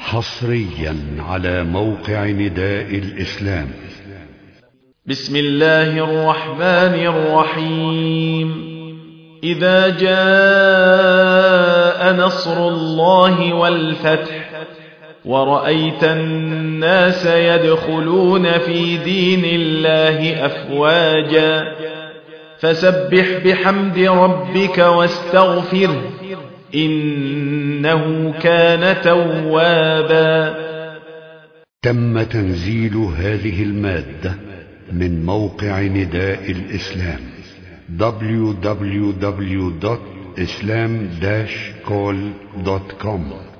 حصريا على موقع نداء الإسلام. بسم الله الرحمن الرحيم. إذا جاء نصر الله والفتح ورأيت الناس يدخلون في دين الله أفواجا فسبح بحمد ربك واستغفره إنه كان توابا. تم تنزيل هذه المادة من موقع نداء الإسلام www.islam-call.com